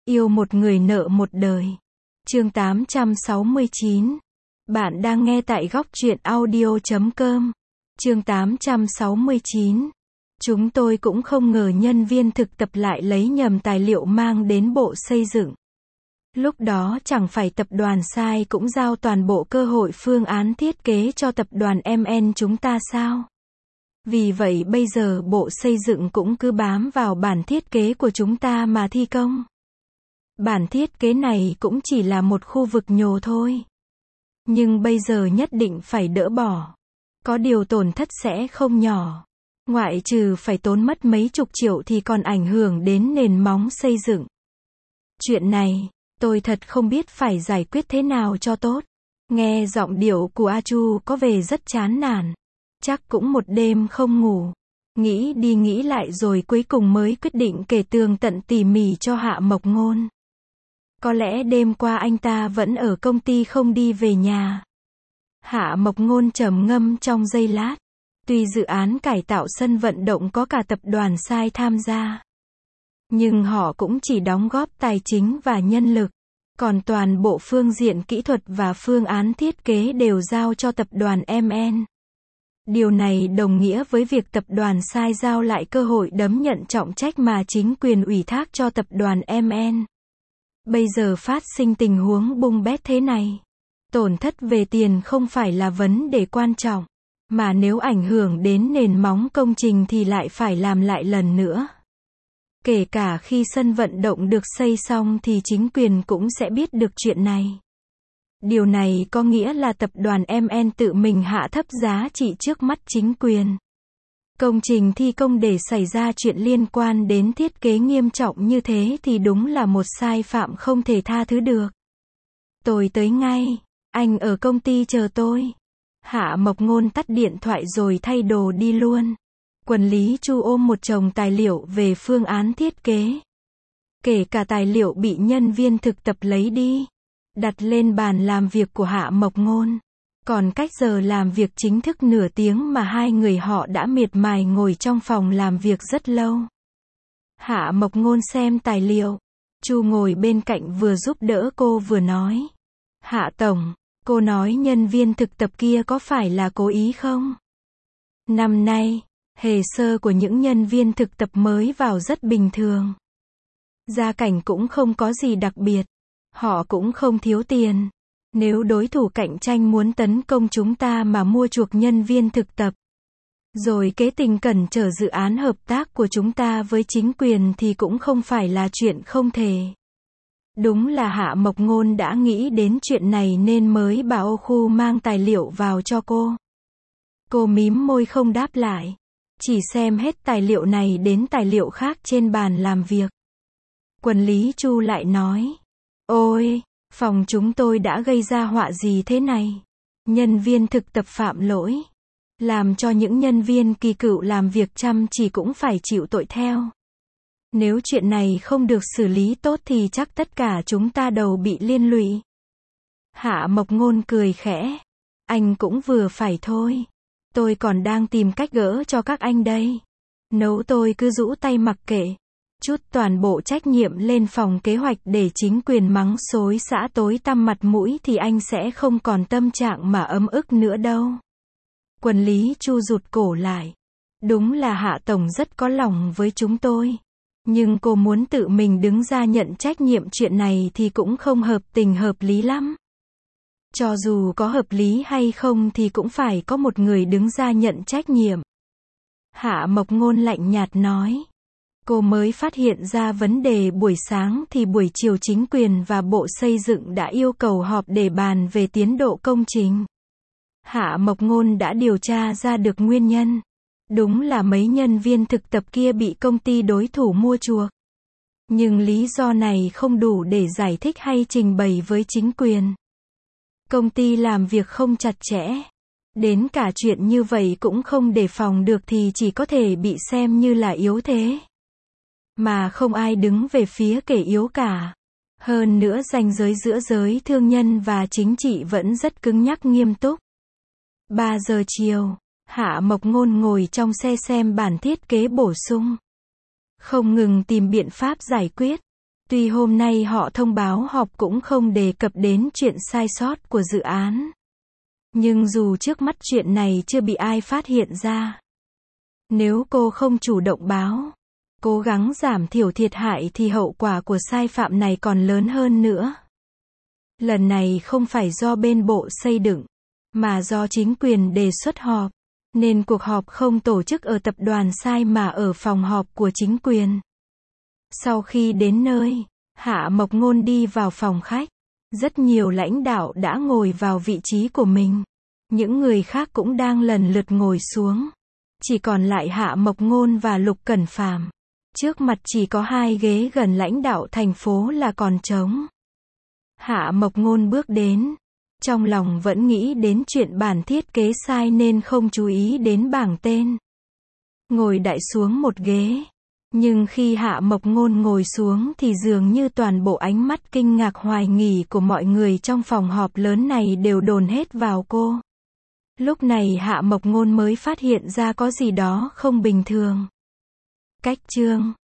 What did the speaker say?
Yêu một người nợ một đời. Chương 869. Bạn đang nghe tại góc truyện audio.com. Chương 869. Chúng tôi cũng không ngờ nhân viên thực tập lại lấy nhầm tài liệu mang đến Bộ Xây dựng. Lúc đó chẳng phải tập đoàn sai cũng giao toàn bộ cơ hội phương án thiết kế cho tập đoàn MN chúng ta sao? Vì vậy bây giờ Bộ Xây dựng cũng cứ bám vào bản thiết kế của chúng ta mà thi công. Bản thiết kế này cũng chỉ là một khu vực nhồ thôi. Nhưng bây giờ nhất định phải đỡ bỏ. Có điều tổn thất sẽ không nhỏ. Ngoại trừ phải tốn mất mấy chục triệu thì còn ảnh hưởng đến nền móng xây dựng. Chuyện này, tôi thật không biết phải giải quyết thế nào cho tốt. Nghe giọng điệu của A Chu có vẻ rất chán nản. Chắc cũng một đêm không ngủ. Nghĩ đi nghĩ lại rồi cuối cùng mới quyết định kể tường tận tỉ mỉ cho Hạ Mộc Ngôn. Có lẽ đêm qua anh ta vẫn ở công ty không đi về nhà. Hạ Mộc Ngôn trầm ngâm trong giây lát. Tuy dự án cải tạo sân vận động có cả tập đoàn sai tham gia, nhưng họ cũng chỉ đóng góp tài chính và nhân lực. Còn toàn bộ phương diện kỹ thuật và phương án thiết kế đều giao cho tập đoàn MN. Điều này đồng nghĩa với việc tập đoàn sai giao lại cơ hội đấm nhận trọng trách mà chính quyền ủy thác cho tập đoàn MN. Bây giờ phát sinh tình huống bung bét thế này. Tổn thất về tiền không phải là vấn đề quan trọng, mà nếu ảnh hưởng đến nền móng công trình thì lại phải làm lại lần nữa. Kể cả khi sân vận động được xây xong thì chính quyền cũng sẽ biết được chuyện này. Điều này có nghĩa là tập đoàn MN tự mình hạ thấp giá trị trước mắt chính quyền. Công trình thi công để xảy ra chuyện liên quan đến thiết kế nghiêm trọng như thế thì đúng là một sai phạm không thể tha thứ được. Tôi tới ngay, anh ở công ty chờ tôi. Hạ Mộc Ngôn tắt điện thoại rồi thay đồ đi luôn. Quản lý Chu ôm một chồng tài liệu về phương án thiết kế. Kể cả tài liệu bị nhân viên thực tập lấy đi, đặt lên bàn làm việc của Hạ Mộc Ngôn. Còn cách giờ làm việc chính thức nửa tiếng mà hai người họ đã miệt mài ngồi trong phòng làm việc rất lâu. Hạ Mộc Ngôn xem tài liệu. Chu ngồi bên cạnh vừa giúp đỡ cô vừa nói. Hạ Tổng, cô nói nhân viên thực tập kia có phải là cố ý không? Năm nay, hồ sơ của những nhân viên thực tập mới vào rất bình thường. Gia cảnh cũng không có gì đặc biệt. Họ cũng không thiếu tiền. Nếu đối thủ cạnh tranh muốn tấn công chúng ta mà mua chuộc nhân viên thực tập, rồi kế tình cẩn trở dự án hợp tác của chúng ta với chính quyền thì cũng không phải là chuyện không thể. Đúng là Hạ Mộc Ngôn đã nghĩ đến chuyện này nên mới bảo khu mang tài liệu vào cho cô. Cô mím môi không đáp lại. Chỉ xem hết tài liệu này đến tài liệu khác trên bàn làm việc. Quản lý Chu lại nói. Ôi, phòng chúng tôi đã gây ra họa gì thế này? Nhân viên thực tập phạm lỗi. Làm cho những nhân viên kỳ cựu làm việc chăm chỉ cũng phải chịu tội theo. Nếu chuyện này không được xử lý tốt thì chắc tất cả chúng ta đều bị liên lụy. Hạ Mộc Ngôn cười khẽ. Anh cũng vừa phải thôi. Tôi còn đang tìm cách gỡ cho các anh đây. Nếu tôi cứ rũ tay mặc kệ, chút toàn bộ trách nhiệm lên phòng kế hoạch để chính quyền mắng xối xả tối tăm mặt mũi thì anh sẽ không còn tâm trạng mà ấm ức nữa đâu. Quản lý Chu rụt cổ lại. Đúng là Hạ Tổng rất có lòng với chúng tôi. Nhưng cô muốn tự mình đứng ra nhận trách nhiệm chuyện này thì cũng không hợp tình hợp lý lắm. Cho dù có hợp lý hay không thì cũng phải có một người đứng ra nhận trách nhiệm. Hạ Mộc Ngôn lạnh nhạt nói. Cô mới phát hiện ra vấn đề buổi sáng thì buổi chiều chính quyền và Bộ Xây dựng đã yêu cầu họp để bàn về tiến độ công trình. Hạ Mộc Ngôn đã điều tra ra được nguyên nhân. Đúng là mấy nhân viên thực tập kia bị công ty đối thủ mua chuộc. Nhưng lý do này không đủ để giải thích hay trình bày với chính quyền. Công ty làm việc không chặt chẽ. Đến cả chuyện như vậy cũng không đề phòng được thì chỉ có thể bị xem như là yếu thế. Mà không ai đứng về phía kẻ yếu cả. Hơn nữa ranh giới giữa giới thương nhân và chính trị vẫn rất cứng nhắc nghiêm túc. 3 giờ chiều, Hạ Mộc Ngôn ngồi trong xe xem bản thiết kế bổ sung. Không ngừng tìm biện pháp giải quyết. Tuy hôm nay họ thông báo họp cũng không đề cập đến chuyện sai sót của dự án. Nhưng dù trước mắt chuyện này chưa bị ai phát hiện ra. Nếu cô không chủ động báo, cố gắng giảm thiểu thiệt hại thì hậu quả của sai phạm này còn lớn hơn nữa. Lần này không phải do bên bộ xây dựng, mà do chính quyền đề xuất họp, nên cuộc họp không tổ chức ở tập đoàn sai mà ở phòng họp của chính quyền. Sau khi đến nơi, Hạ Mộc Ngôn đi vào phòng khách. Rất nhiều lãnh đạo đã ngồi vào vị trí của mình. Những người khác cũng đang lần lượt ngồi xuống. Chỉ còn lại Hạ Mộc Ngôn và Lục Cẩn Phàm. Trước mặt chỉ có 2 ghế gần lãnh đạo thành phố là còn trống. Hạ Mộc Ngôn bước đến. Trong lòng vẫn nghĩ đến chuyện bản thiết kế sai nên không chú ý đến bảng tên. Ngồi đại xuống một ghế. Nhưng khi Hạ Mộc Ngôn ngồi xuống thì dường như toàn bộ ánh mắt kinh ngạc hoài nghi của mọi người trong phòng họp lớn này đều dồn hết vào cô. Lúc này Hạ Mộc Ngôn mới phát hiện ra có gì đó không bình thường. Cách chương